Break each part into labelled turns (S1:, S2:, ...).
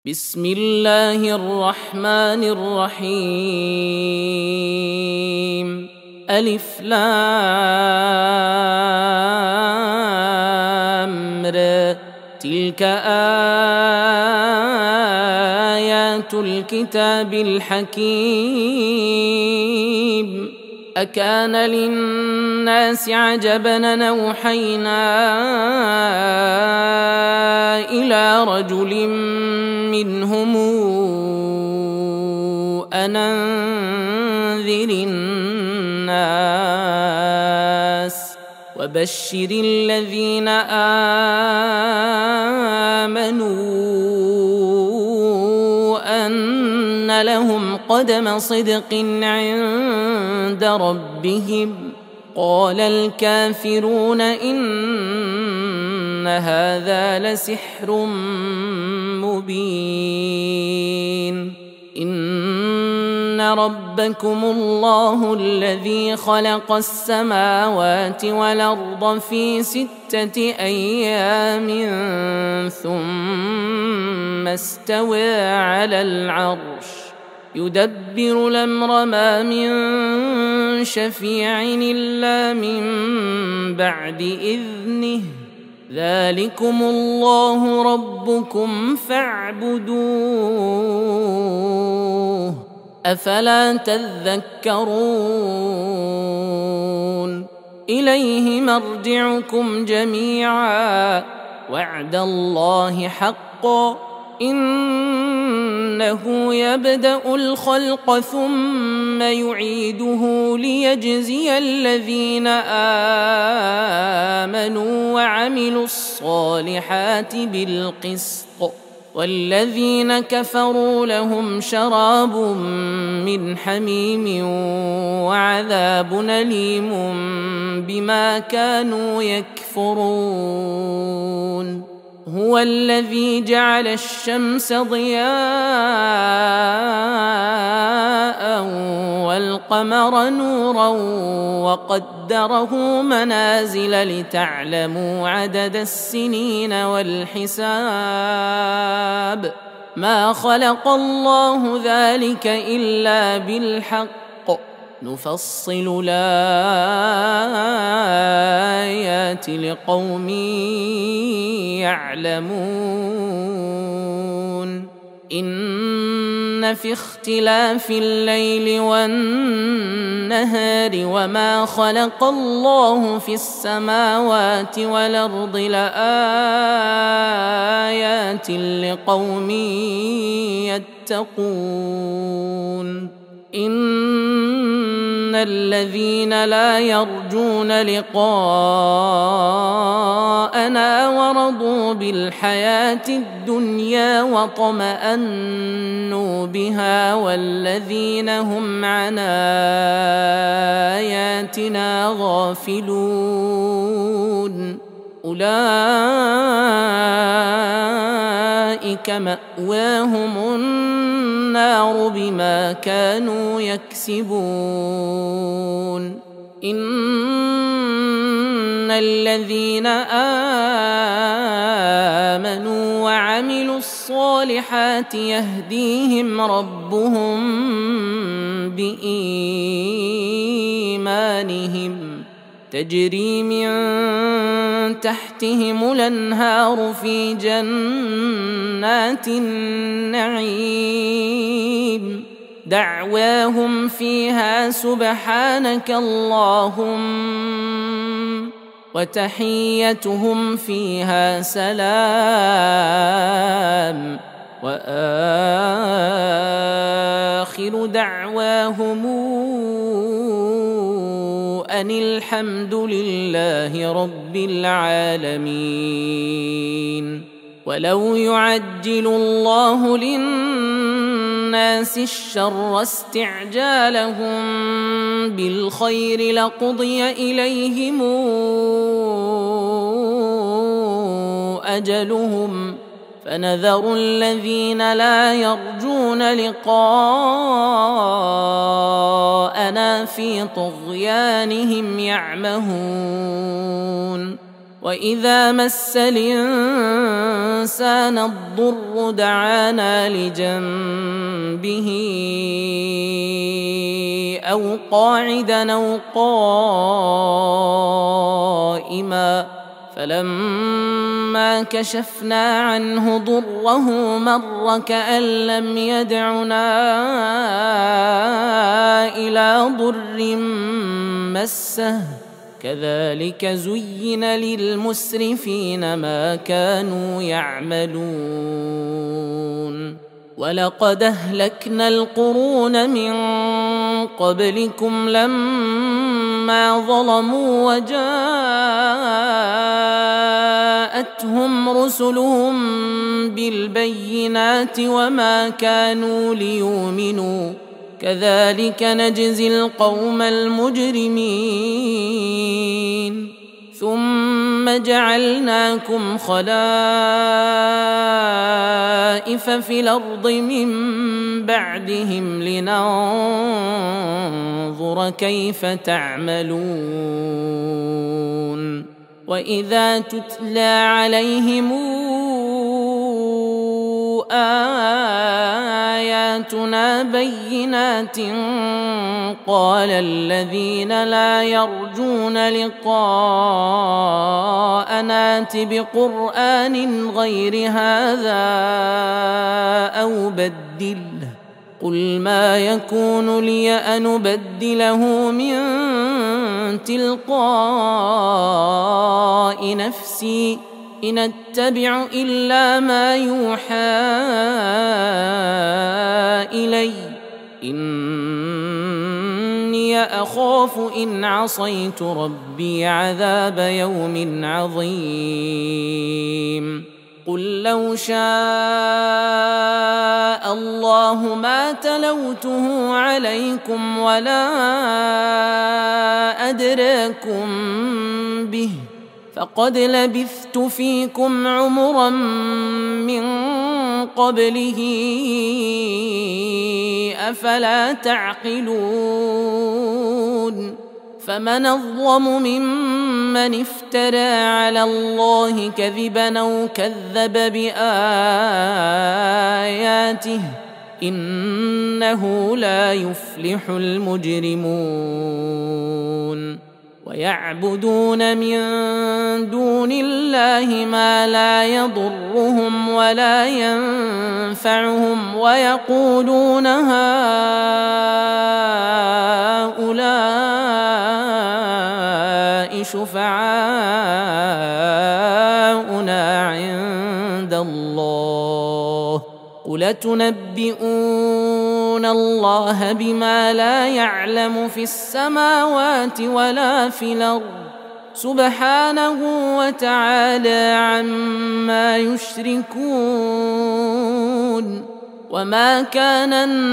S1: بسم الله الرحمن الرحيم. ألف لام ر. تلك آيات الكتاب الحكيم. أكان للناس عجبا أن أوحينا إلى رجل منهم أن أنذر الناس وبشر الذين آمنوا أن لهم قدم صدق عند ربهم. قال الكافرون إن هذا لسحر مبين. إن ربكم الله الذي خلق السماوات والأرض في 6 أيام ثم استوى على العرش يدبر الأمر ما من شفيع إلا من بعد إذنه. ذلكم الله ربكم فاعبدوه أفلا تذكرون. إليه مرجعكم جميعا وعد الله حقا إنه يبدأ الخلق ثم يعيده ليجزي الذين آمنوا وعملوا الصالحات بالقسط والذين كفروا لهم شراب من حميم وعذاب أليم بما كانوا يكفرون. هو الذي جعل الشمس ضياء والقمر نورا وقدره منازل لتعلموا عدد السنين والحساب. ما خلق الله ذلك إلا بالحق نفصل الآيات لقوم يعلمون. إن في اختلاف الليل والنهار وما خلق الله في السماوات والأرض لآيات لقوم يتقون. إن الذين لا يرجون لقاءنا ورضوا بالحياة الدنيا واطمأنوا بها والذين هم عن آياتنا غافلون أولئك مأواهم النار بما كانوا يكسبون. إن الذين آمنوا وعملوا الصالحات يهديهم ربهم بإيمانهم تجري من تحتهم الأنهار في جنات النعيم دعواهم فيها سبحانك اللهم وتحيتهم فيها سلام وآخر دعواهم أن الحمد لله رب العالمين. ولو يعجل الله للناس الشر استعجالهم بالخير لقضي إليهم أجلهم فنذر الذين لا يرجون لقاءنا في طغيانهم يعمهون. وإذا مس الإنسان الضر دعانا لجنبه أو قاعدا أو قائما فلما كشفنا عنه ضره مر كأن لم يدعنا إلى ضر مسه كذلك زين للمسرفين ما كانوا يعملون ولقد أهلكنا القرون من قبلكم لما ظلموا وجاءتهم رسلهم بالبينات وما كانوا ليؤمنوا كذلك نجزي القوم المجرمين ثم جعلناكم خلائف في الأرض من بعدهم لننظر كيف تعملون وإذا تتلى عليهم آياتنا بينات قال الذين لا يرجون لقاءنا ائت بقرآن غير هذا أو بدله قل ما يكون لي أن أبدله من تلقاء نفسي إن أتبع إلا ما يوحى إلي إني أخاف إن عصيت ربي عذاب يوم عظيم قل لو شاء الله ما تلوته عليكم ولا أدراكم به فقد لبثت فيكم عمرا من قبله أفلا تعقلون فمن أظلم ممن افترى على الله كذبا أو كذب بآياته إنه لا يفلح المجرمون ويعبدون من دون الله ما لا يضرهم ولا ينفعهم ويقولون هؤلاء شفعاؤنا عند الله قل تنبئون الله بما لا يعلم في السماوات ولا في الأرض سبحانه وتعالى عما يشركون وما كان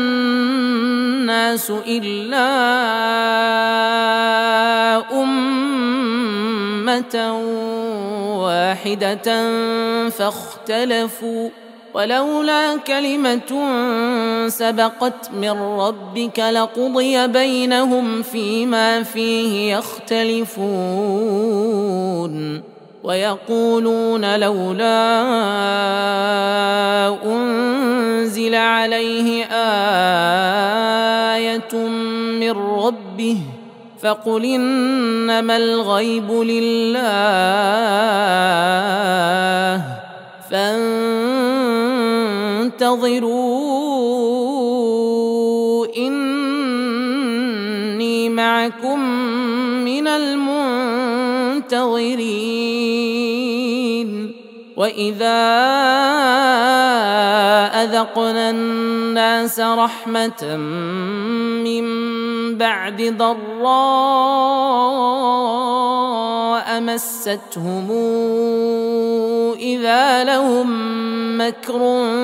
S1: الناس إلا أمة واحدة فاختلفوا ولولا كلمة سبقت من ربك لقضي بينهم فيما فيه يختلفون ويقولون لولا أنزل عليه آية من ربه فقل إنما الغيب لله فانتظروا إني معكم من المنتظرين وإذا أذقنا الناس رحمة من بعد ضراء مستهم إذا لهم مكر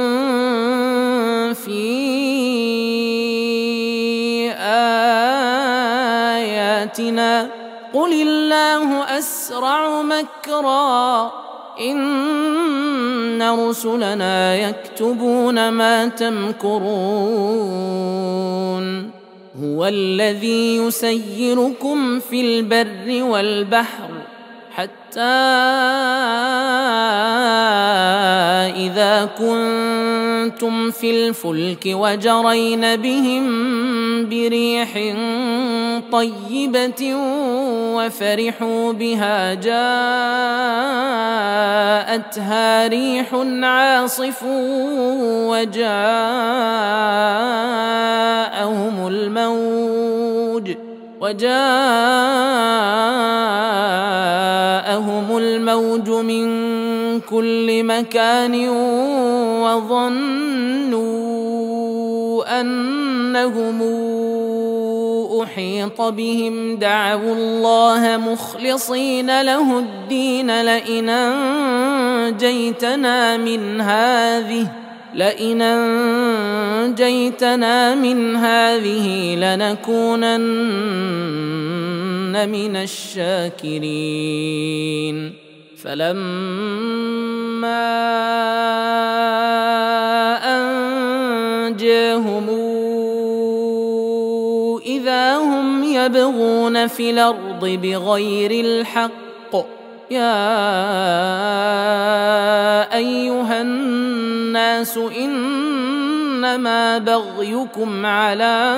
S1: في آياتنا قل الله أسرع مكرا إن رسلنا يكتبون ما تمكرون هو الذي يسيركم في البر والبحر حتى إذا كنتم في الفلك وجرين بهم بريح طيبة وفرحوا بها جاءتها ريح عاصف وجاءهم الموج من كل مكان وظنوا أنهم أحيط بهم دعوا الله مخلصين له الدين لئن أنجيتنا من هذه لنكونن من الشاكرين فلما أنجاهم إذا هم يبغون في الأرض بغير الحق يا أيها الناس إنما بغيكم على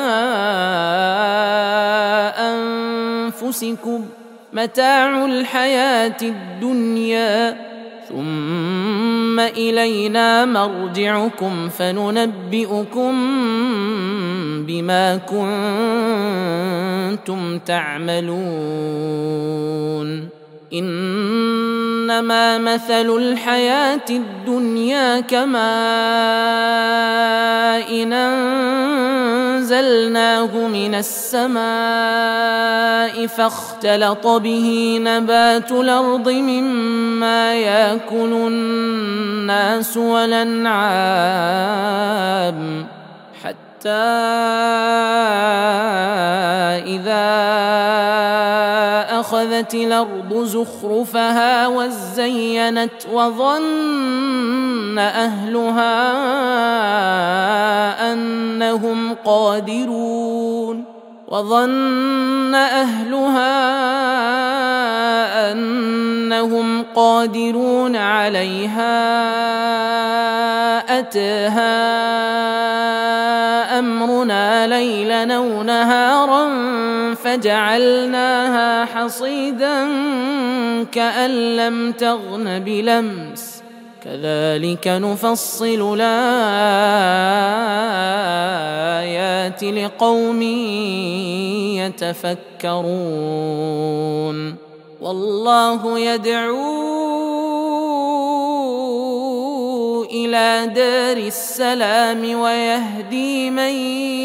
S1: أنفسكم متاع الحياة الدنيا ثم إلينا مرجعكم فننبئكم بما كنتم تعملون إنما مثل الحياة الدنيا كماء إن أنزلناه من السماء فاختلط به نبات الأرض مما يأكل الناس والأنعام حتى إذا أخذت الأرض زخرفها وزينت وظن أهلها أنهم قادرون عليها أتاها أمرنا ليلا أو نهارا فجعلناها حصيدا كأن لم تغن بلمس كذلك نفصل الآيات لقوم يتفكرون والله يدعو إلى دار السلام ويهدي من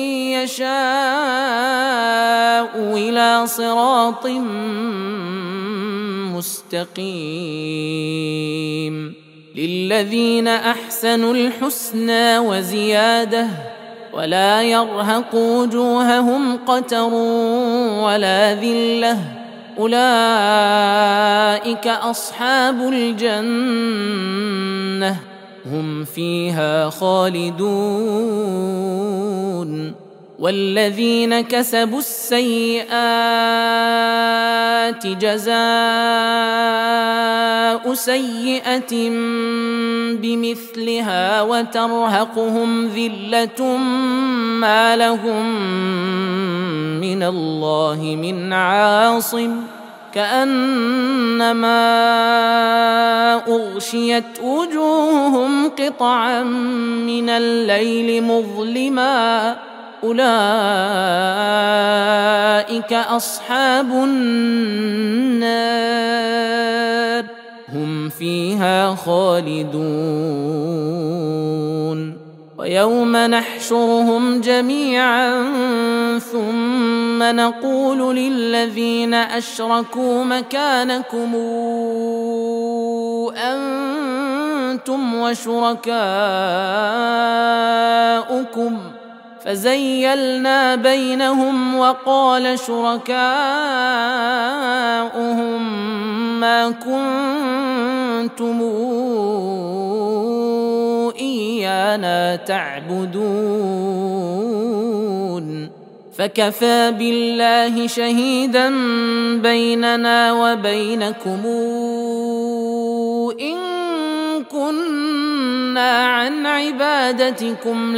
S1: يشاء إلى صراط مستقيم للذين أحسنوا الحسنى وزيادة ولا يرهق وجوههم قتر ولا ذلة أولئك أصحاب الجنة هم فيها خالدون والذين كسبوا السيئات جزاء سيئة بمثلها وترهقهم ذلة ما لهم من الله من عاصم كأنما أغشيت وجوههم قطعا من الليل مظلما أولئك أصحاب النار هم فيها خالدون ويوم نحشرهم جميعا ثم نقول للذين أشركوا مكانكم أنتم وشركاؤكم فزيلنا بينهم وقال شركاؤهم ما كنتم إيانا تعبدون فكفى بالله شهيدا بيننا وبينكم إن كنا عن عبادتكم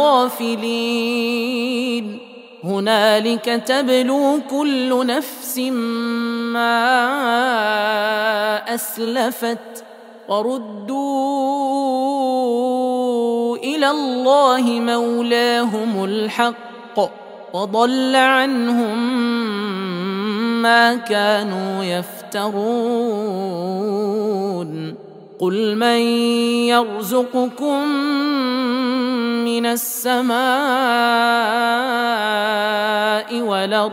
S1: لغافلين هنالك تبلو كل نفس ما أسلفت وردوا إلى الله مولاهم الحق وضل عنهم ما كانوا يفترون قل من يرزقكم من السماء والأرض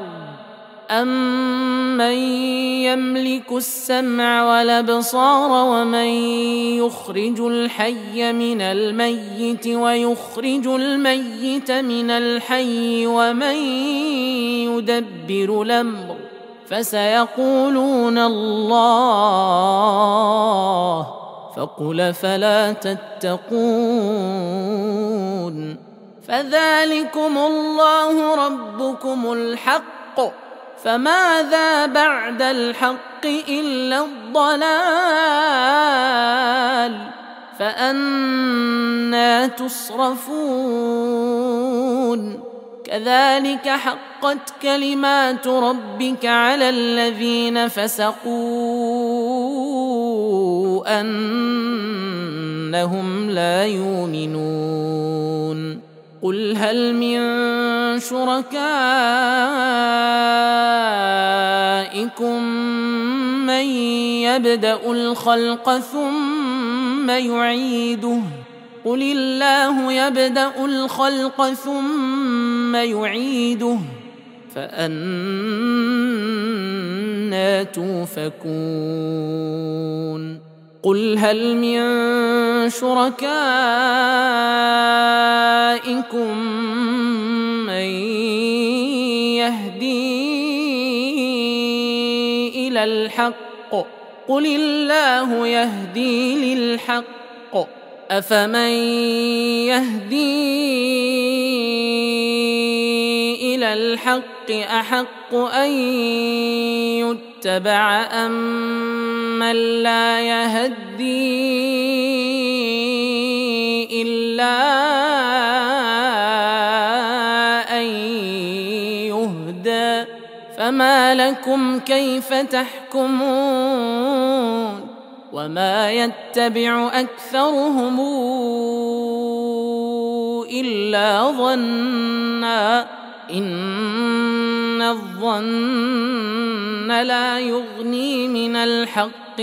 S1: أمن يملك السمع والأبصار ومن يخرج الحي من الميت ويخرج الميت من الحي ومن يدبر الأمر فسيقولون الله فقل فلا تتقون فذلكم الله ربكم الحق فماذا بعد الحق إلا الضلال فأنى تصرفون كذلك حقت كلمات ربك على الذين فسقوا أنهم لا يؤمنون قل هل من شركائكم من يبدأ الخلق ثم يعيده قل الله يبدأ الخلق ثم يعيده فأنى توفكون قل هل من شركائكم من يهدي إلى الحق قل الله يهدي للحق أفمن يهدي إلى الحق أحق أن يتبع أمن لا يهدي إلا أن يهدى فما لكم كيف تحكمون وما يتبع أكثرهم إلا ظنا إن الظن لا يغني من الحق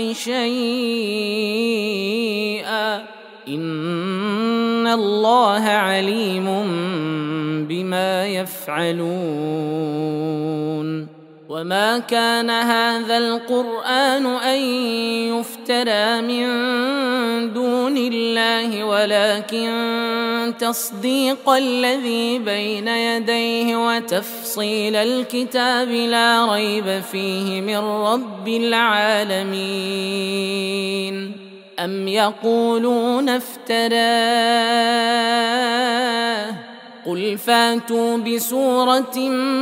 S1: شيئا إن الله عليم بما يفعلون وما كان هذا القرآن أن يفترى من دون الله ولكن تصديق الذي بين يديه وتفصيل الكتاب لا ريب فيه من رب العالمين أم يقولون افتراه قل فاتوا بسورة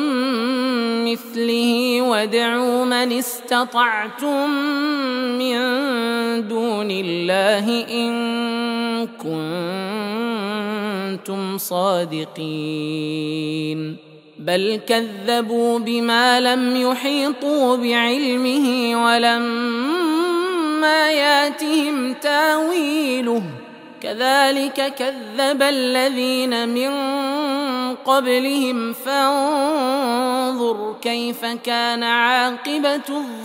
S1: مثله وادعوا من استطعتم من دون الله إن كنتم صادقين بل كذبوا بما لم يحيطوا بعلمه ولما ياتهم تاويله كذلك كذب الذين من قبلهم فانظر كيف كان عاقبة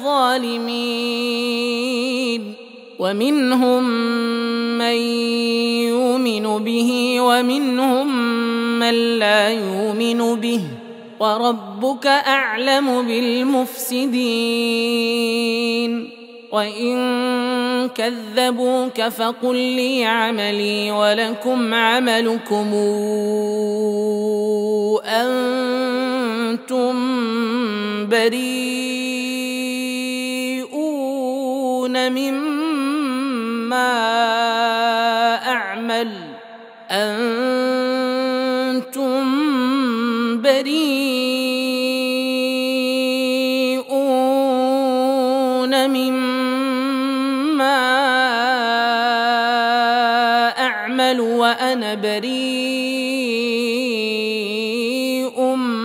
S1: الظالمين ومنهم من يؤمن به ومنهم من لا يؤمن به وربك أعلم بالمفسدين وإن كذبوك فقل لي عملي ولكم عملكم أنتم بريئون مما أعمل أنتم بريئون مما أعمل وأنا بريء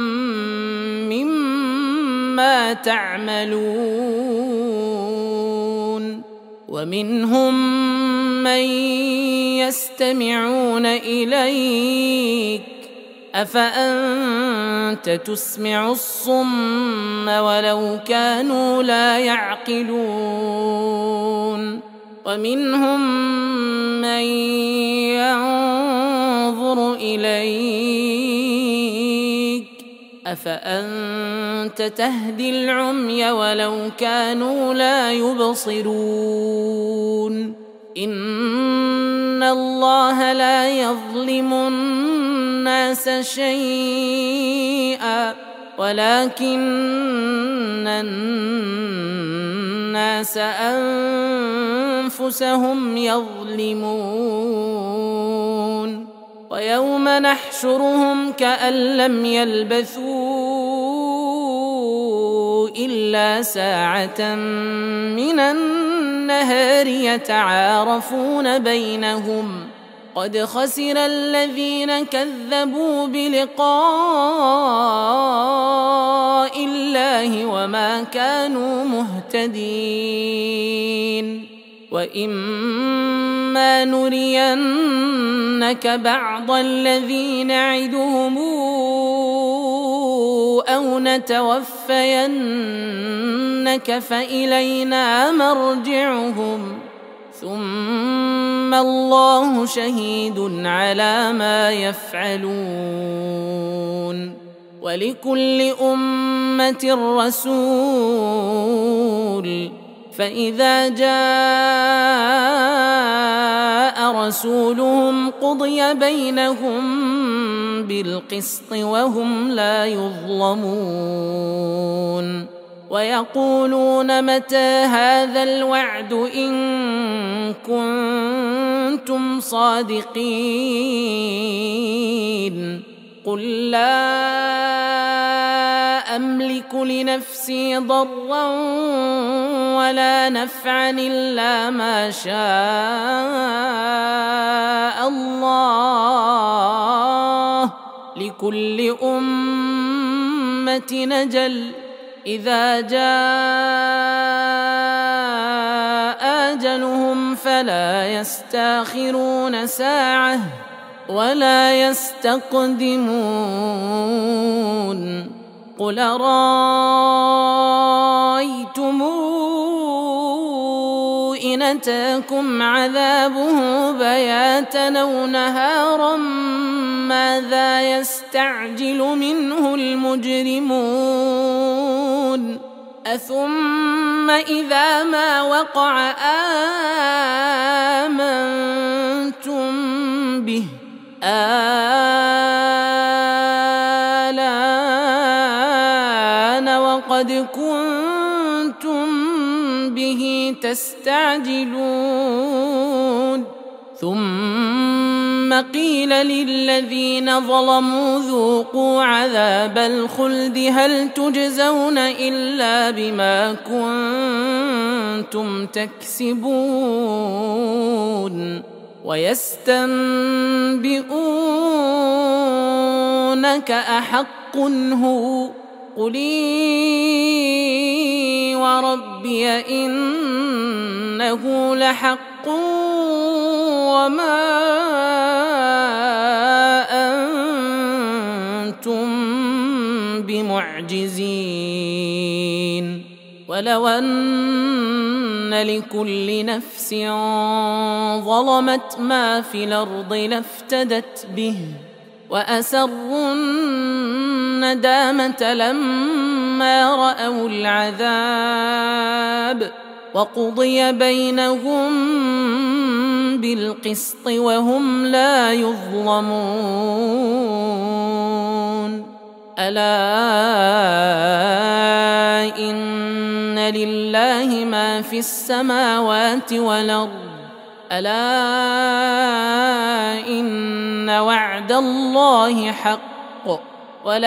S1: مما تعملون ومنهم من يستمعون إليك أفأنت تسمع الصم ولو كانوا لا يعقلون ومنهم من ينظر إليك أفأنت تهدي العمي ولو كانوا لا يبصرون إن الله لا يظلم الناس شيئا ولكن الناس أنفسهم يظلمون ويوم نحشرهم كأن لم يلبثوا إلا ساعة من النهار يتعارفون بينهم قد خسر الذين كذبوا بلقاء الله وما كانوا مهتدين وإما نرينك بعض الذي نعدهم أو نتوفينك فإلينا مرجعهم ثم الله شهيد على ما يفعلون ولكل أمة رسول فإذا جاء رسولهم قضي بينهم بالقسط وهم لا يظلمون ويقولون متى هذا الوعد إن كنتم صادقين قل لا أملك لنفسي ضرا ولا نفعا إلا ما شاء الله لكل أمة نجل إذا جاء أجلهم فلا يستأخرون ساعة ولا يستقدمون قل رأيتم إن أتاكم عذابه بياتا أو نهارا ماذا يستعجل منه المجرمون أثم إذا ما وقع آمنتم به آلان وقد كنتم به تستعجلون ثم قيل للذين ظلموا ذوقوا عذاب الخلد هل تجزون إلا بما كنتم تكسبون ويستنبئونك أحق هو قل إي وربي إنه لحق وما أنتم بمعجزين ولو أن لكل نفس ظلمت ما في الأرض لافتدت به وأسروا الندامة لما رأوا العذاب وقضي بينهم بالقسط وهم لا يظلمون ألا إن لله ما في السماوات والأرض ألا إن وعد الله حق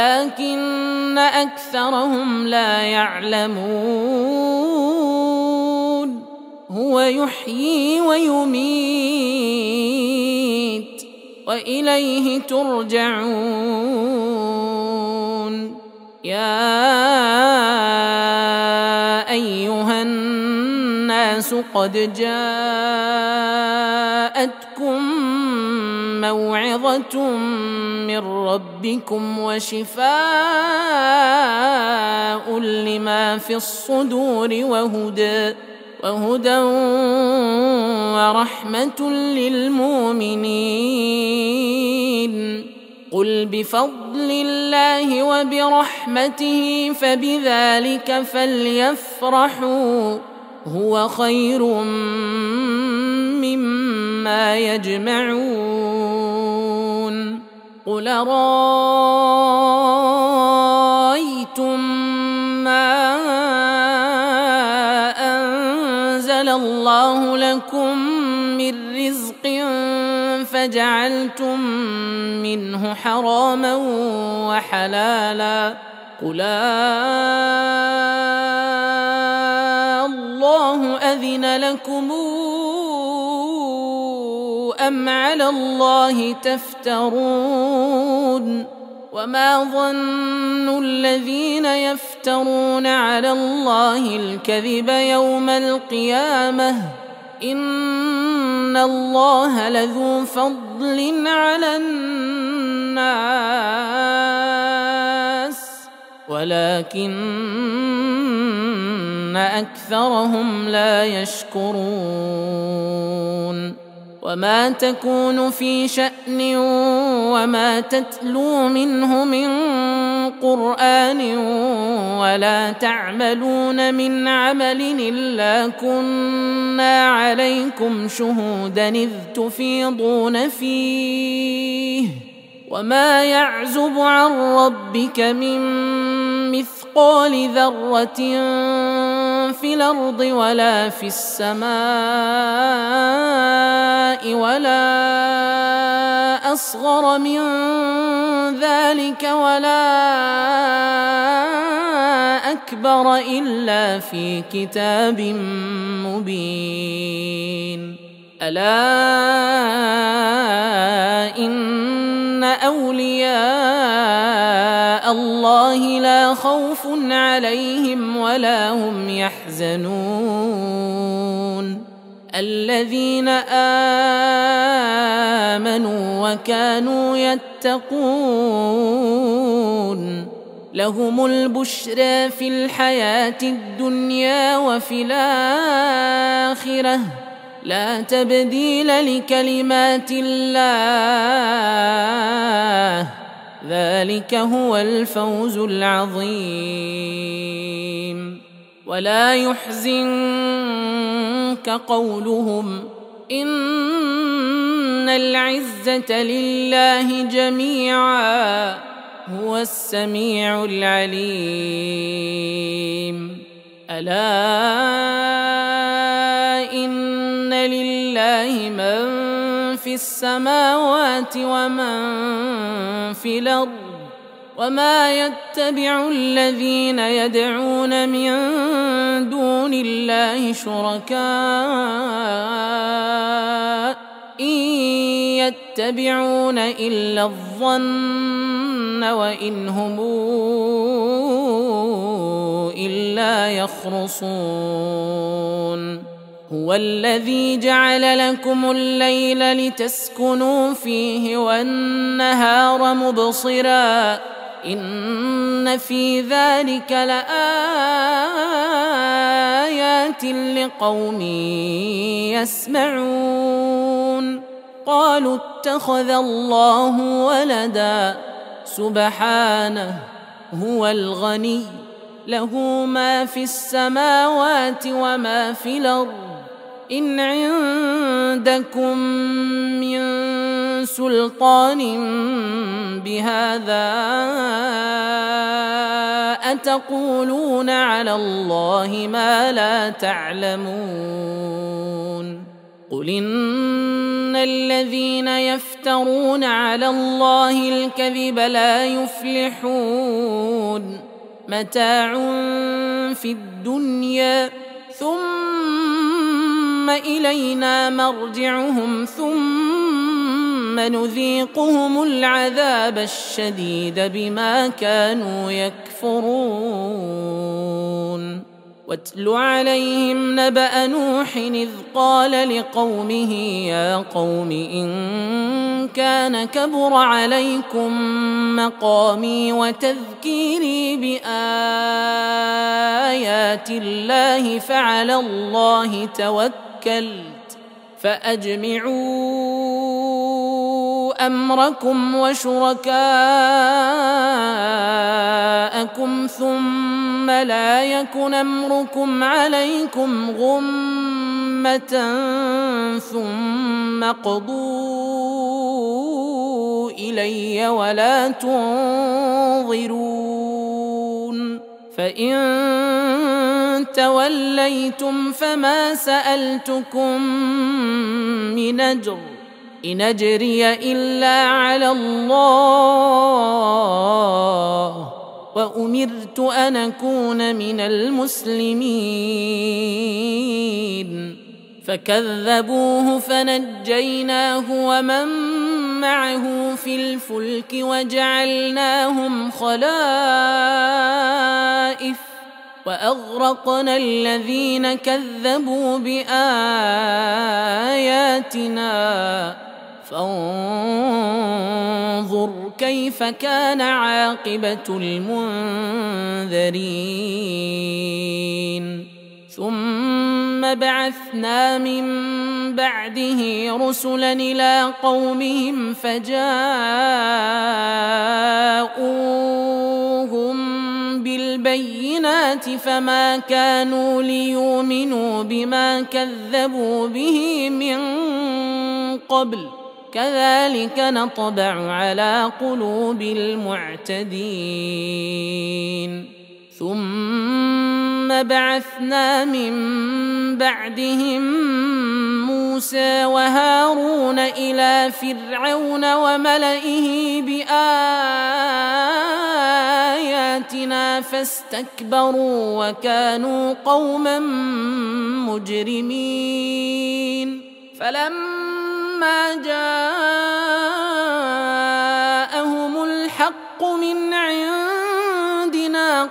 S1: ولكن أكثرهم لا يعلمون هو يحيي ويميت وإليه ترجعون. يا أيها الناس قد جاءتكم موعظة من ربكم وشفاء لما في الصدور وهدى ورحمة للمؤمنين. قل بفضل الله وبرحمته فبذلك فليفرحوا هو خير مما يجمعون. قل رأيتم ما أنزل الله لكم من رزق فجعلتم منه حراما وحلالا قل الله أذن لكم أم على الله تفترون. وما ظن الذين يفترون على الله الكذب يوم القيامة إن الله لذو فضل على الناس ولكن أكثرهم لا يشكرون. وما تكون في شأن وما تتلو منه من قرآن ولا تعملون من عمل إلا كنا عليكم شهودا إذ تفيضون فيه وما يعزب عن ربك من مثقال ذرة في الأرض ولا في السماء ولا أصغر من ذلك ولا أكبر إلا في كتاب مبين. ألا إن أولياء الله لا خوف عليهم ولا هم يحزنون الذين آمنوا وكانوا يتقون لهم البشرى في الحياة الدنيا وفي الآخرة لا تبديل لكلمات الله ذلك هو الفوز العظيم. ولا يحزنك قولهم إن العزة لله جميعا هو السميع العليم. ألا إن لله من في السماوات ومن في الأرض وما يتبع الذين يدعون من دون الله شركاء إن يتبعون إلا الظن وإن هم إلا يخرصون. هو الذي جعل لكم الليل لتسكنوا فيه والنهار مبصرا إن في ذلك لآيات لقوم يسمعون. قالوا اتخذ الله ولدا سبحانه هو الغني له ما في السماوات وما في الأرض إن عندكم من سلطان بهذا أتقولون على الله ما لا تعلمون. قل إن الذين يفترون على الله الكذب لا يفلحون متاع في الدنيا ثم إلينا مرجعهم ثم نذيقهم العذاب الشديد بما كانوا يكفرون واتل عليهم نبأ نوح إذ قال لقومه يا قوم إن كان كبر عليكم مقامي وتذكيري بآيات الله فعلى الله توكلت فأجمعوا أمركم وشركاءكم ثم لا يكن أمركم عليكم غمة ثم اقضوا إلي ولا تنظرون فإن توليتم فما سألتكم من أجر إن أجري إلا على الله وأمرت أن أكون من المسلمين فكذبوه فنجيناه ومن معه في الفلك وجعلناهم خلائف وأغرقنا الذين كذبوا بآياتنا فانظر كيف كان عاقبة المنذرين ثم بعثنا من بعده رسلا إلى قومهم فجاءوهم بالبينات فما كانوا ليؤمنوا بما كذبوا به من قبل كذلك نطبع على قلوب المعتدين ثم بعثنا من بعدهم موسى وهارون إلى فرعون وملئه بآياتنا فاستكبروا وكانوا قوما مجرمين فلما جاءهم الحق من عندنا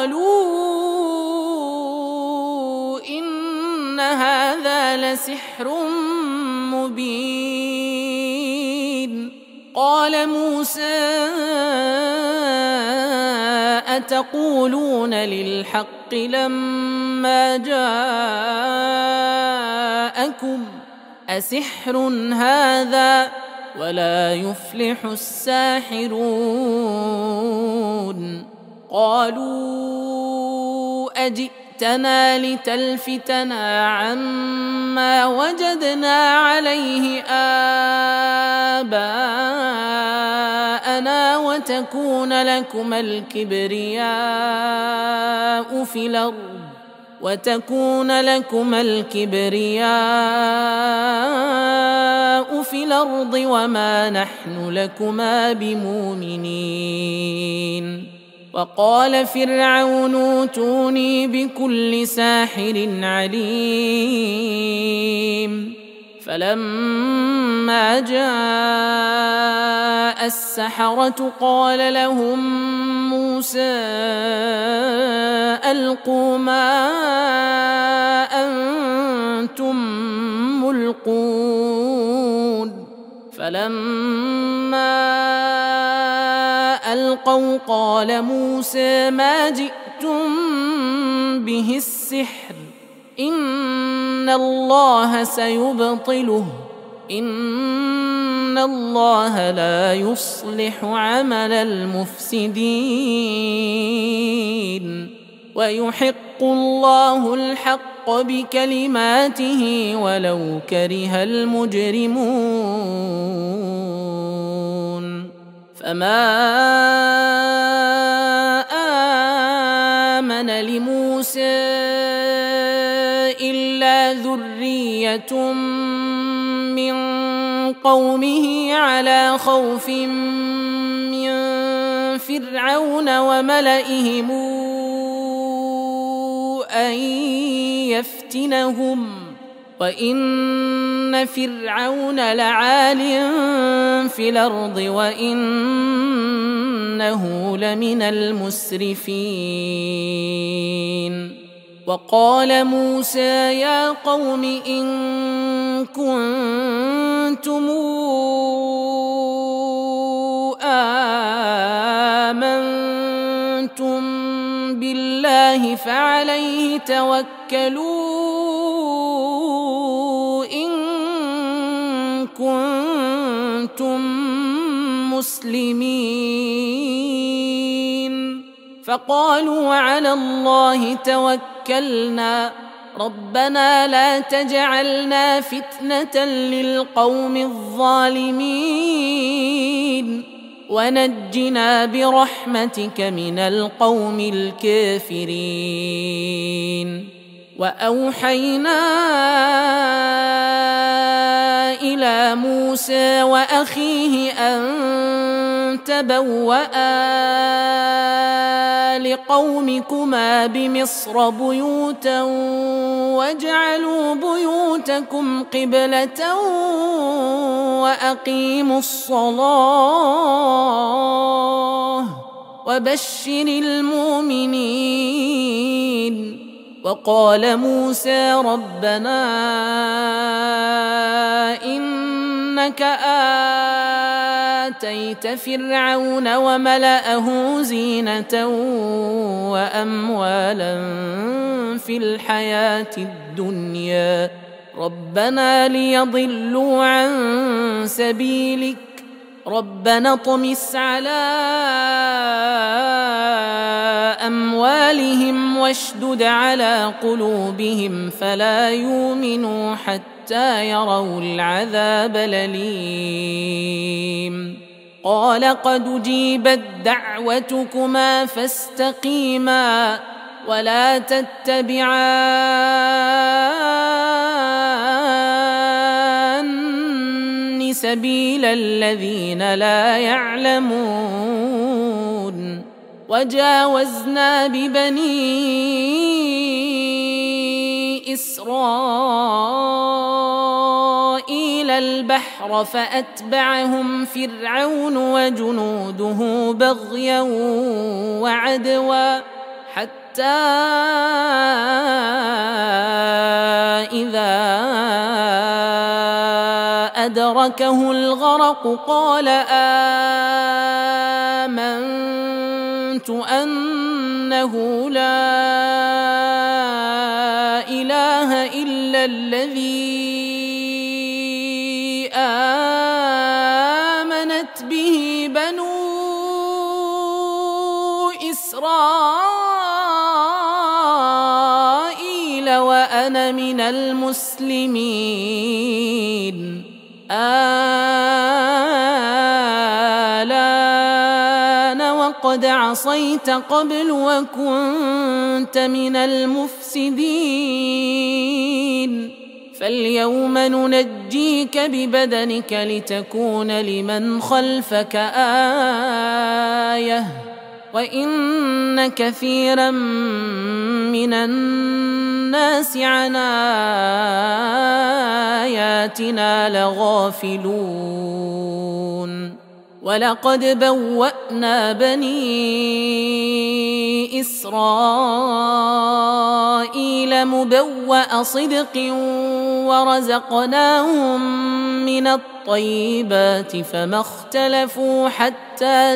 S1: قالوا إن هذا لسحر مبين قال موسى أتقولون للحق لما جاءكم أسحر هذا ولا يفلح الساحرون قالوا أجئتنا لتلفتنا عما وجدنا عليه آباءنا وتكون لكم الكبرياء في الأرض وما نحن لكما بمؤمنين وقال فرعون ائتوني بكل ساحر عليم فلما جاء السحرة قال لهم موسى ألقوا ما أنتم ملقون فلما ألقوا قال موسى ما جئتم به السحر إن الله سيبطله إن الله لا يصلح عمل المفسدين ويحق الله الحق بكلماته ولو كره المجرمون فما آمن لموسى إلا ذرية من قومه على خوف من فرعون وملئهم أن يفتنهم وإن فرعون لعال في الأرض وإنه لمن المسرفين. وقال موسى يا قوم إن كنتم آمنتم بالله فعليه توكلوا إن كنتم مسلمين. فقالوا على الله توكلنا ربنا لا تجعلنا فتنة للقوم الظالمين ونجنا برحمتك من القوم الكافرين. وأوحينا إلى موسى وأخيه أن تبوأ لقومكما بمصر بيوتا واجعلوا بيوتكم قبلة وأقيموا الصلاة وبشر المؤمنين. وقال موسى ربنا إنك آتيت فرعون وملأه زينة وأموالا في الحياة الدنيا ربنا ليضلوا عن سبيلك ربنا اطمس على أموالهم واشدد على قلوبهم فلا يؤمنوا حتى يروا العذاب الأليم. قال قد أجيبت دعوتكما فاستقيما ولا تتبعان سبيل الذين لا يعلمون. وجاوزنا ببني إسرائيل البحر فأتبعهم فرعون وجنوده بغيا وعدوا حتى إذا أدركه الغرق قال آمنت أنه لا إله إلا الذي آمنت به بنو إسرائيل وأنا من المسلمين. آلان وقد عصيت قبل وكنت من المفسدين فاليوم ننجيك ببدنك لتكون لمن خلفك آية وإن كثيرا من الناس عن آياتنا لغافلون. ولقد بوأنا بني إسرائيل مبوأ صدق ورزقناهم من الطيبات فما اختلفوا حتى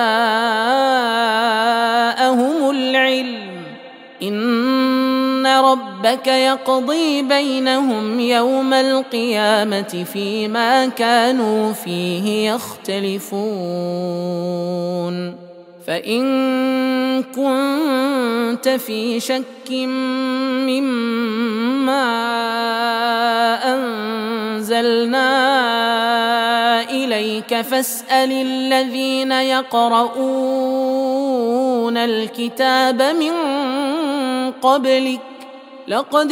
S1: جاءهم العلم إن ربك يقضي بينهم يوم القيامة فيما كانوا فيه يختلفون. فإن كنت في شك مما أنزلنا إليك فاسأل الذين يقرؤون الكتاب من قبلك لقد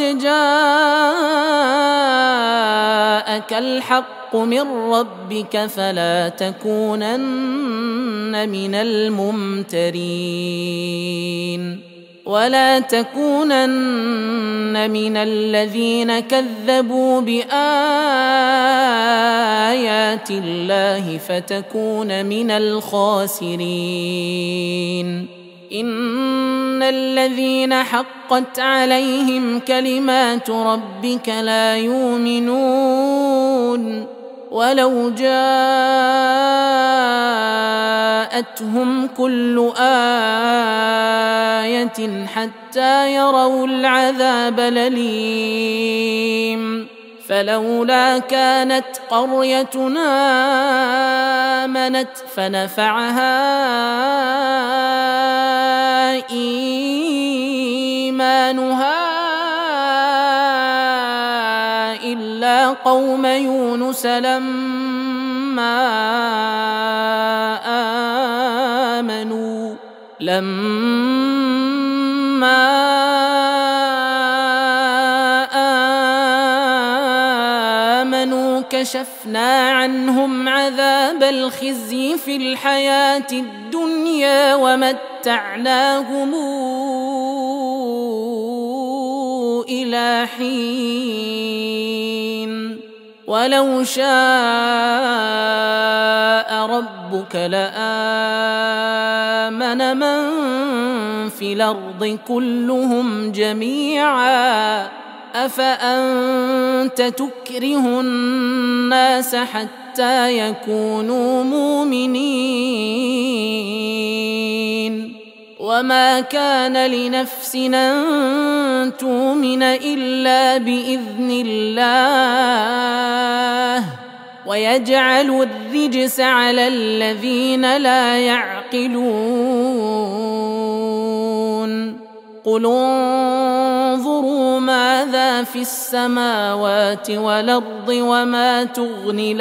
S1: جاءك الحق من ربك فلا تكونن من الممترين. ولا تكونن من الذين كذبوا بآيات الله فتكون من الخاسرين. إن الذين حقت عليهم كلمات ربك لا يؤمنون ولو جاءتهم كل آية حتى يروا العذاب الأليم. فلولا كانت قريتنا آمنت فنفعها إيمانها إلا قوم يونس لما آمنوا كشفنا عنهم عذاب الخزي في الحياة الدنيا ومتعناهم إلى حين. ولو شاء ربك لآمن من في الأرض كلهم جميعا أفأنت تكره الناس حتى يكونوا مؤمنين؟ وما كان لنفس أن تؤمن إلا بإذن الله ويجعل الرجس على الذين لا يعقلون. قل انظروا ماذا في السماوات والأرض وما تغني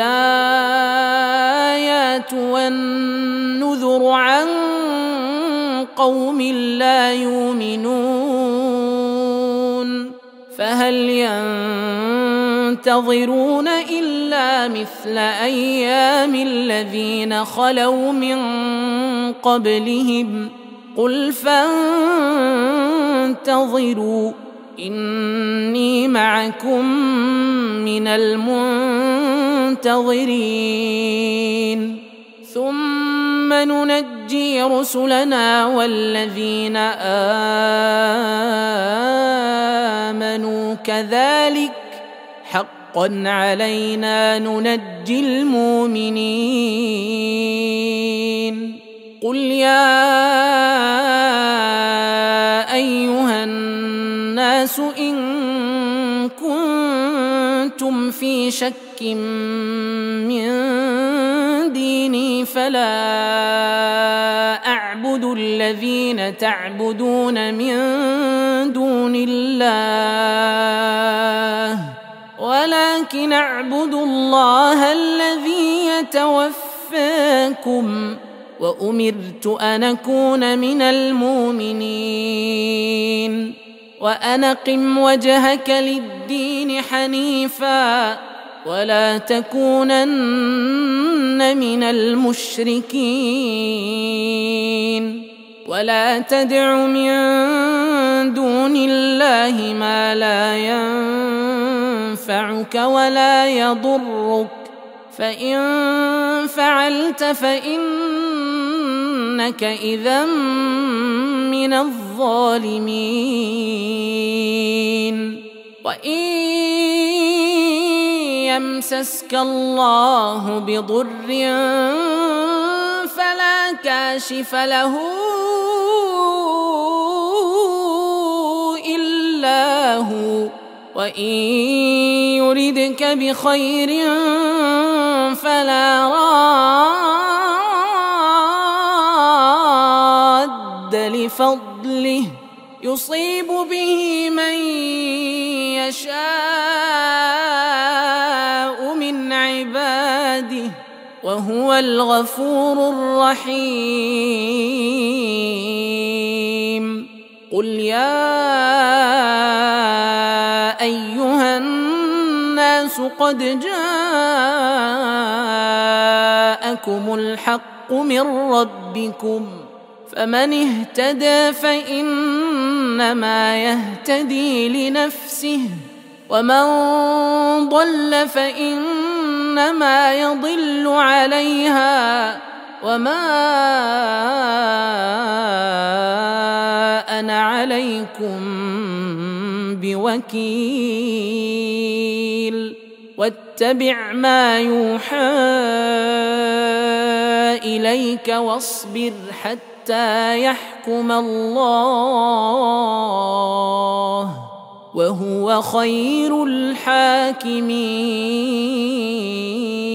S1: الآيات والنذر عن قوم لا يؤمنون. فهل ينتظرون إلا مثل أيام الذين خلوا من قبلهم؟ قل فانتظروا إني معكم من المنتظرين. ثم ننجي رسلنا والذين آمنوا كذلك حقا علينا ننجي المؤمنين. قل يا أيها الناس إن كنتم في شك من ديني فلا أعبد الذين تعبدون من دون الله ولكن أعبد الله الذي يتوفاكم وأمرت أن أكون من المؤمنين. وأن أقم وجهك للدين حنيفا ولا تكونن من المشركين. ولا تدع من دون الله ما لا ينفعك ولا يضرك فإن فعلت فإنك إذا من الظالمين. وإن يمسسك الله بضر فلا كاشف له إلا هو وإن يردك بخير فلا راد لفضله يصيب به من يشاء من عباده وهو الغفور الرحيم. قل يا أيها الناس قد جاءكم الحق من ربكم فمن اهتدى فإن فإنما يهتدي لنفسه ومن ضل فإنما يضل عليها وما أنا عليكم بوكيل واتبع ما يوحى إليك واصبر حتى يحكم الله وهو خير الحاكمين.